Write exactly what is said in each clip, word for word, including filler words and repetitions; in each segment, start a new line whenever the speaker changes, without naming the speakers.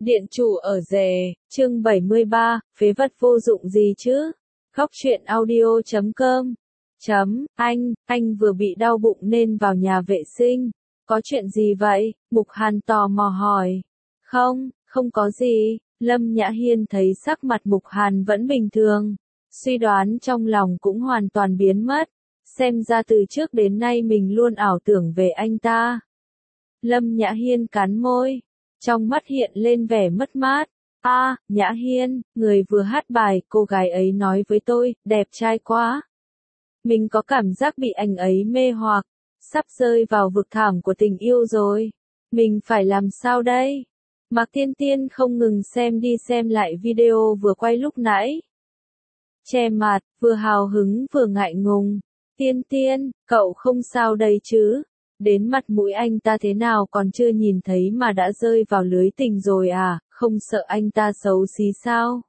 Điện chủ ở rể, chương bảy mươi ba, phế vật vô dụng gì chứ? Góc truyện audio chấm com. Chấm, anh, anh vừa bị đau bụng nên vào nhà vệ sinh. Có chuyện gì vậy? Mục Hàn tò mò hỏi. Không, không có gì. Lâm Nhã Hiên thấy sắc mặt Mục Hàn vẫn bình thường. Suy đoán trong lòng cũng hoàn toàn biến mất. Xem ra từ trước đến nay mình luôn ảo tưởng về anh ta. Lâm Nhã Hiên cắn môi. Trong mắt hiện lên vẻ mất mát. A, à, Nhã Hiên, người vừa hát bài, cô gái ấy nói với tôi, đẹp trai quá. Mình có cảm giác bị anh ấy mê hoặc, sắp rơi vào vực thẳm của tình yêu rồi. Mình phải làm sao đây? Mạc Tiên Tiên không ngừng xem đi xem lại video vừa quay lúc nãy. Che mặt, vừa hào hứng vừa ngại ngùng. Tiên Tiên, cậu không sao đây chứ? Đến mặt mũi anh ta thế nào còn chưa nhìn thấy mà đã rơi vào lưới tình rồi à, không sợ anh ta xấu xí sao?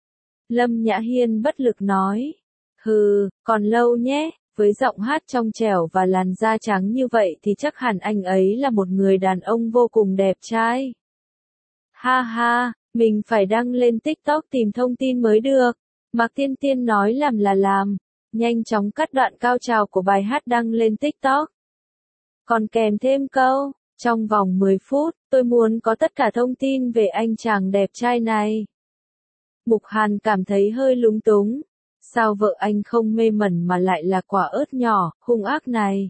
Lâm Nhã Hiên bất lực nói. Hừ, còn lâu nhé, với giọng hát trong trẻo và làn da trắng như vậy thì chắc hẳn anh ấy là một người đàn ông vô cùng đẹp trai. Ha ha, mình phải đăng lên TikTok tìm thông tin mới được. Mạc Tiên Tiên nói làm là làm, nhanh chóng cắt đoạn cao trào của bài hát đăng lên TikTok. Còn kèm thêm câu, trong vòng mười phút, tôi muốn có tất cả thông tin về anh chàng đẹp trai này. Mục Hàn cảm thấy hơi lúng túng. Sao vợ anh không mê mẩn mà lại là quả ớt nhỏ, hung ác này?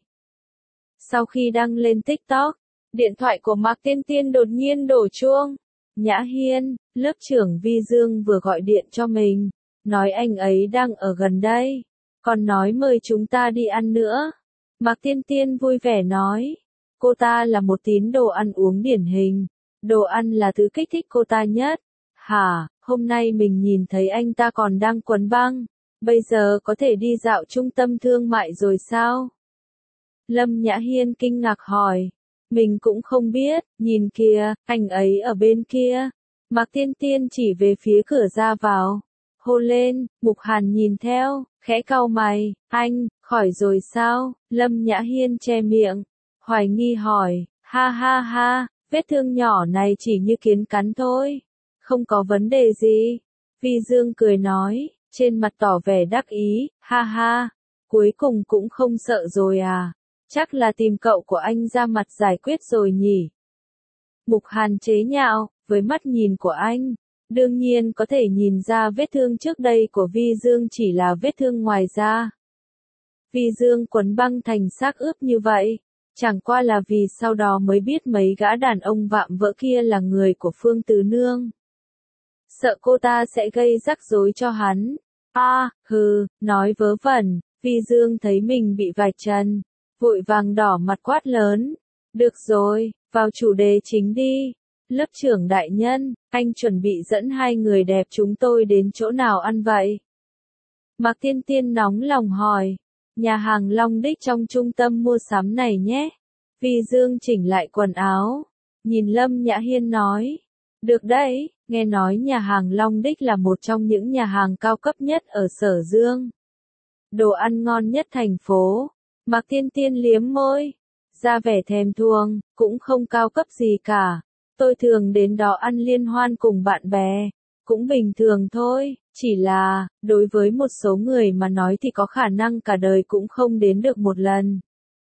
Sau khi đăng lên TikTok, điện thoại của Mạc Tiên Tiên đột nhiên đổ chuông. Nhã Hiên, lớp trưởng Vi Dương vừa gọi điện cho mình, nói anh ấy đang ở gần đây, còn nói mời chúng ta đi ăn nữa. Mạc Tiên Tiên vui vẻ nói, cô ta là một tín đồ ăn uống điển hình, đồ ăn là thứ kích thích cô ta nhất. Hả, hôm nay mình nhìn thấy anh ta còn đang quấn băng, bây giờ có thể đi dạo trung tâm thương mại rồi sao? Lâm Nhã Hiên kinh ngạc hỏi, mình cũng không biết, nhìn kìa, anh ấy ở bên kia. Mạc Tiên Tiên chỉ về phía cửa ra vào, hô lên. Mục Hàn nhìn theo, khẽ cau mày, anh, khỏi rồi sao? Lâm Nhã Hiên che miệng, hoài nghi hỏi, ha ha ha, vết thương nhỏ này chỉ như kiến cắn thôi, không có vấn đề gì. Vi Dương cười nói, trên mặt tỏ vẻ đắc ý, ha ha, cuối cùng cũng không sợ rồi à, chắc là tìm cậu của anh ra mặt giải quyết rồi nhỉ. Mục Hàn chế nhạo, với mắt nhìn của anh, đương nhiên có thể nhìn ra vết thương trước đây của Vi Dương chỉ là vết thương ngoài da. Vi Dương quấn băng thành xác ướp như vậy, chẳng qua là vì sau đó mới biết mấy gã đàn ông vạm vỡ kia là người của Phương Từ Nương. Sợ cô ta sẽ gây rắc rối cho hắn. A, à, hừ, nói vớ vẩn. Vi Dương thấy mình bị vạch trần, vội vàng đỏ mặt quát lớn. Được rồi, vào chủ đề chính đi. Lớp trưởng đại nhân, anh chuẩn bị dẫn hai người đẹp chúng tôi đến chỗ nào ăn vậy? Mạc Tiên Tiên nóng lòng hỏi. Nhà hàng Long Đích trong trung tâm mua sắm này nhé. Vi Dương chỉnh lại quần áo, nhìn Lâm Nhã Hiên nói. Được đấy, nghe nói nhà hàng Long Đích là một trong những nhà hàng cao cấp nhất ở Sở Dương. Đồ ăn ngon nhất thành phố. Mạc Tiên Tiên liếm môi, ra vẻ thèm thuồng, cũng không cao cấp gì cả. Tôi thường đến đó ăn liên hoan cùng bạn bè, cũng bình thường thôi, chỉ là, đối với một số người mà nói thì có khả năng cả đời cũng không đến được một lần.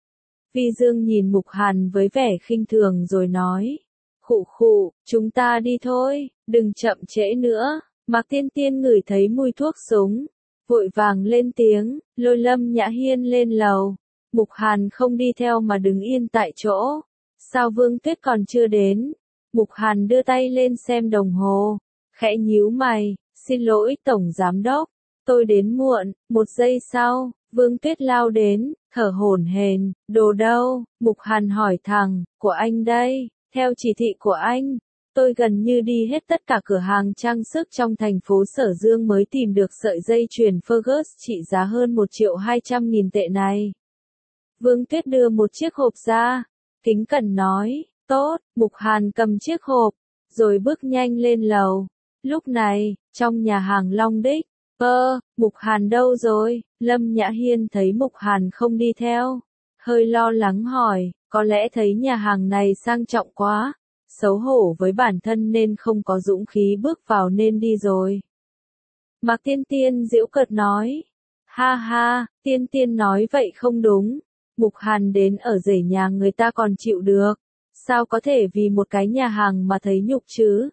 Vi Dương nhìn Mục Hàn với vẻ khinh thường rồi nói, khụ khụ, chúng ta đi thôi, đừng chậm trễ nữa. Mạc Tiên Tiên ngửi thấy mùi thuốc súng, vội vàng lên tiếng, lôi Lâm Nhã Hiên lên lầu. Mục Hàn không đi theo mà đứng yên tại chỗ. Sao Vương Tuyết còn chưa đến? Mục Hàn đưa tay lên xem đồng hồ, khẽ nhíu mày, xin lỗi Tổng Giám Đốc, tôi đến muộn. Một giây sau, Vương Tuyết lao đến, thở hổn hển, đồ đâu? Mục Hàn hỏi thẳng, của anh đây, theo chỉ thị của anh, tôi gần như đi hết tất cả cửa hàng trang sức trong thành phố Sở Dương mới tìm được sợi dây chuyền Fergus trị giá hơn một triệu hai trăm nghìn tệ này. Vương Tuyết đưa một chiếc hộp ra, kính cẩn nói. Tốt, Mục Hàn cầm chiếc hộp, rồi bước nhanh lên lầu. Lúc này, trong nhà hàng Long Đích, ơ, Mục Hàn đâu rồi? Lâm Nhã Hiên thấy Mục Hàn không đi theo, hơi lo lắng hỏi, có lẽ thấy nhà hàng này sang trọng quá, xấu hổ với bản thân nên không có dũng khí bước vào nên đi rồi. Mạc Tiên Tiên giễu cợt nói. Ha ha, Tiên Tiên nói vậy không đúng. Mục Hàn đến ở rể nhà người ta còn chịu được. Sao có thể vì một cái nhà hàng mà thấy nhục chứ?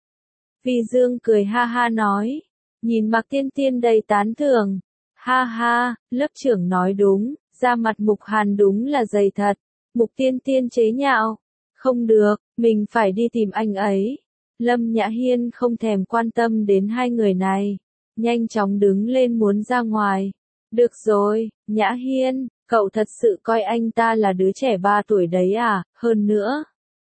Vi Dương cười ha ha nói. Nhìn Mạc Tiên Tiên đầy tán thưởng. Ha ha, lớp trưởng nói đúng, da mặt Mục Hàn đúng là dày thật. Mục Tiên Tiên chế nhạo. Không được, mình phải đi tìm anh ấy. Lâm Nhã Hiên không thèm quan tâm đến hai người này. Nhanh chóng đứng lên muốn ra ngoài. Được rồi, Nhã Hiên, cậu thật sự coi anh ta là đứa trẻ ba tuổi đấy à, hơn nữa.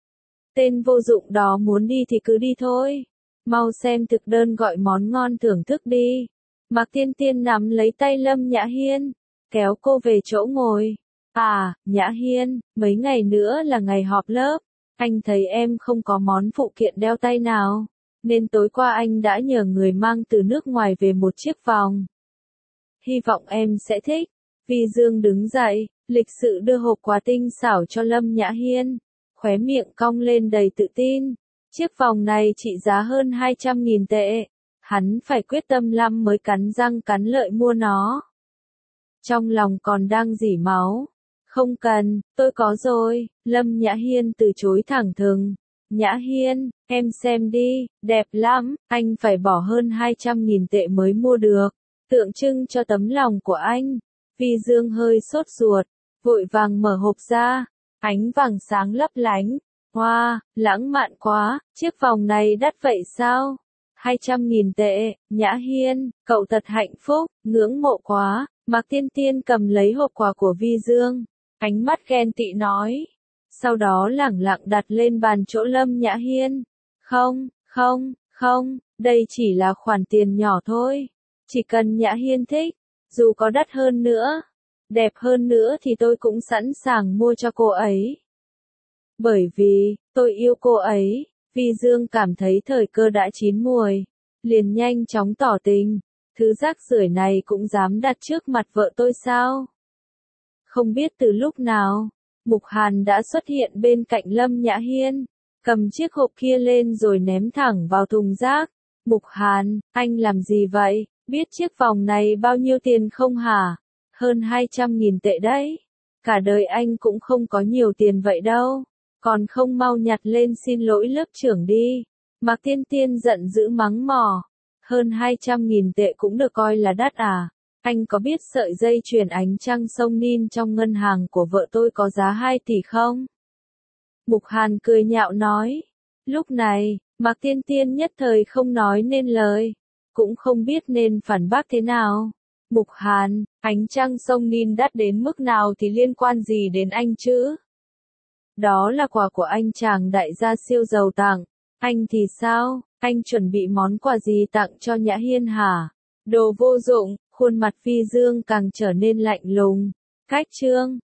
Tên vô dụng đó muốn đi thì cứ đi thôi. Mau xem thực đơn gọi món ngon thưởng thức đi. Mạc Tiên Tiên nắm lấy tay Lâm Nhã Hiên, kéo cô về chỗ ngồi. À, Nhã Hiên, mấy ngày nữa là ngày họp lớp. Anh thấy em không có món phụ kiện đeo tay nào, nên tối qua anh đã nhờ người mang từ nước ngoài về một chiếc vòng. Hy vọng em sẽ thích. Vi Dương đứng dậy, lịch sự đưa hộp quà tinh xảo cho Lâm Nhã Hiên, khóe miệng cong lên đầy tự tin. Chiếc vòng này trị giá hơn hai trăm nghìn tệ. Hắn phải quyết tâm lắm mới cắn răng cắn lợi mua nó. Trong lòng còn đang rỉ máu. Không cần, tôi có rồi. Lâm Nhã Hiên từ chối thẳng thừng. Nhã Hiên, em xem đi, đẹp lắm, anh phải bỏ hơn hai trăm nghìn tệ mới mua được. Tượng trưng cho tấm lòng của anh. Vi Dương hơi sốt ruột, vội vàng mở hộp ra. Ánh vàng sáng lấp lánh. Hoa, wow, lãng mạn quá, chiếc vòng này đắt vậy sao? hai trăm nghìn tệ, Nhã Hiên, cậu thật hạnh phúc, ngưỡng mộ quá. Mạc Tiên Tiên cầm lấy hộp quà của Vi Dương, ánh mắt ghen tị nói. Sau đó lẳng lặng đặt lên bàn chỗ Lâm Nhã Hiên. Không, không, không, đây chỉ là khoản tiền nhỏ thôi. Chỉ cần Nhã Hiên thích, dù có đắt hơn nữa, đẹp hơn nữa thì tôi cũng sẵn sàng mua cho cô ấy. Bởi vì, tôi yêu cô ấy. Vi Dương cảm thấy thời cơ đã chín muồi, liền nhanh chóng tỏ tình. Thứ rác rưởi này cũng dám đặt trước mặt vợ tôi sao? Không biết từ lúc nào, Mục Hàn đã xuất hiện bên cạnh Lâm Nhã Hiên, cầm chiếc hộp kia lên rồi ném thẳng vào thùng rác. Mục Hàn, anh làm gì vậy? Biết chiếc vòng này bao nhiêu tiền không hả? Hơn hai trăm nghìn tệ đấy. Cả đời anh cũng không có nhiều tiền vậy đâu. Còn không mau nhặt lên xin lỗi lớp trưởng đi. Mạc Tiên Tiên giận dữ mắng mỏ. Hơn hai trăm nghìn tệ cũng được coi là đắt à? Anh có biết sợi dây chuyền ánh trăng sông Nin trong ngân hàng của vợ tôi có giá hai tỷ không? Mục Hàn cười nhạo nói. Lúc này, Mạc Tiên Tiên nhất thời không nói nên lời, cũng không biết nên phản bác thế nào. Mục Hàn, ánh trăng sông Nin đắt đến mức nào thì liên quan gì đến anh chứ? Đó là quà của anh chàng đại gia siêu giàu tặng. Anh thì sao? Anh chuẩn bị món quà gì tặng cho Nhã Hiên hả? Đồ vô dụng. Khuôn mặt Vi Dương càng trở nên lạnh lùng. Cách chương